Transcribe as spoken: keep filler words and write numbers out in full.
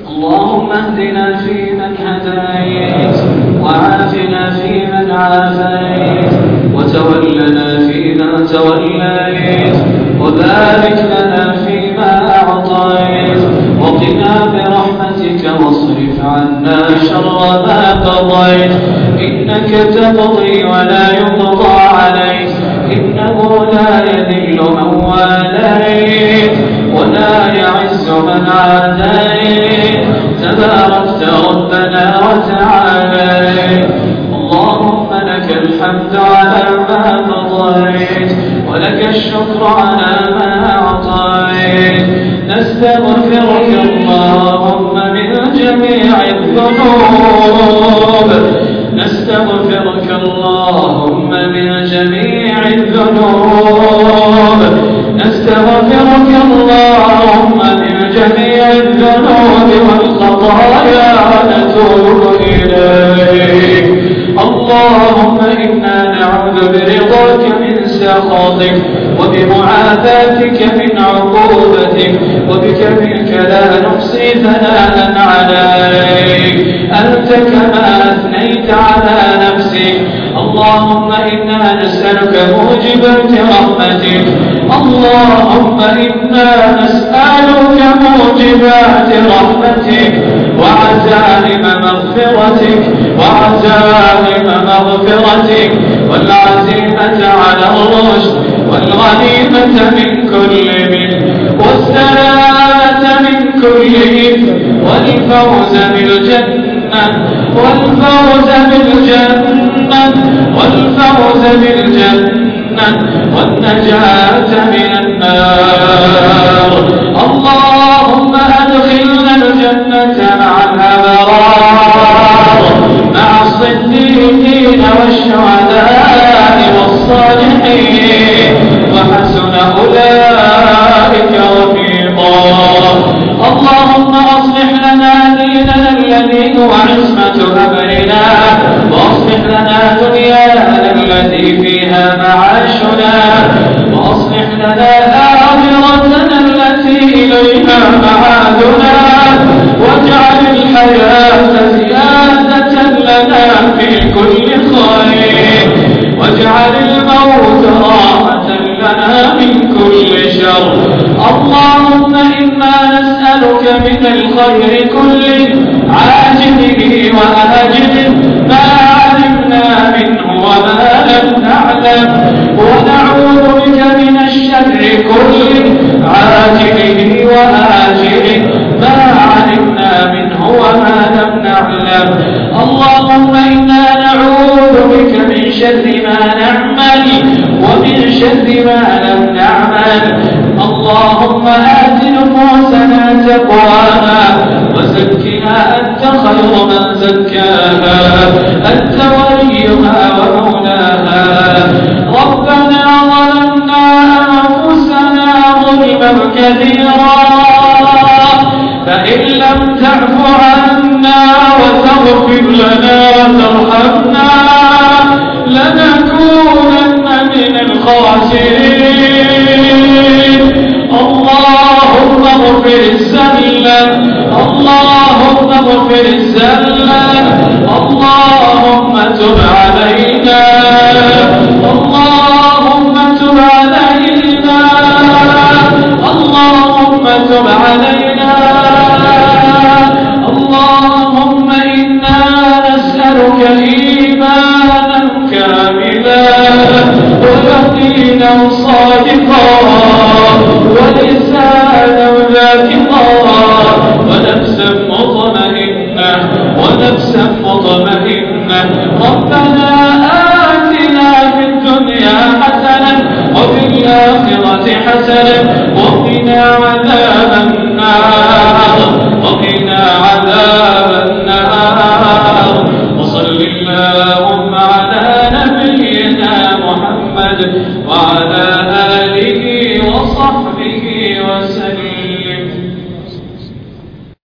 اللهم اهدنا فيمن هديت، وعافنا فيمن عافيت، وتولنا فيمن توليت، وبارك لنا فيما أعطيت، وقنا برحمتك واصرف عنا شر ما قضيت، إنك تقضي ولا يقضى عليك، إنه لا يذل من واليت ولا يعز من عاديت، تباركت ربنا وتعاليت. اللهم لك الحمد على ما قضيت، ولك الشكر على ما أعطيت. نستغفرك اللهم من جميع الذنوب، نستغفرك اللهم من جميع الذنوب، نستغفرك اللهم من جميع الذنوب والخطايا ونتوب إليك. اللهم إنا نعوذ برضاك من سخطك، وبمعافاتك من عقوبتك، وبك منك لا نحصي ثناء عليك، أنت كما أثنيت على نفسك. اللهم إنا نسألك موجبات رحمتك، اللهم إنا نسألك موجبات رحمتك وعزائم مغفرتك، وعزائم مغفرتك والعزيمة على الرشد، والغنيمة من كل بر، والسلامة من كل إثم، والفوز بالجنة، والفوز بالجنة، والفوز بالجنة، والنجاة من النار. اللهم أدخلنا الجنة مع الأبرار، مع الصديقين والشهداء والصالحين، وحسن أولئك رفيقا. اللهم أصلح لنا ديننا الذي هو عصمة أمرنا، وأصلح لنا دنيانا التي فيها معاشنا، وأصلح لنا آخرتنا التي إليها معادنا، واجعل الحياة زيادة لنا في كل خير، واجعل الموت راحة لنا من كل شر. اللهم إنا نسألك من الخير كله عاجله وآجله، ما علمنا منه وما لم نعلم، ونعوذ بك من الشر كله عاجله وآجله، ما علمنا منه وما لم نعلم. اللهم إنا نعوذ بك من شر ما نعمل ومن شر ما لم نعمل. اللهم آت نفوسنا تقواها وزكها أنت خير من زكاها، أنت وليها ومولاها. ربنا ظلمنا أنفسنا ظلما كثيرا، فإن لم تعف عنا وتغفر لنا وترحمنا لنكونن من الخاسرين. اللهم اغفر الزلة، اللهم اغفر الزلة، اللهم تب علينا، اللهم تب علينا، اللهم تب علينا. اللهم إنا نسألك إيمانا كاملا، ويقينا صادقا، ولسانا ذاكرا، ونفسا مطمئنة، ونفسا مطمئنة. ربنا آتنا في الدنيا حسنة، وفي الآخرة حسنة،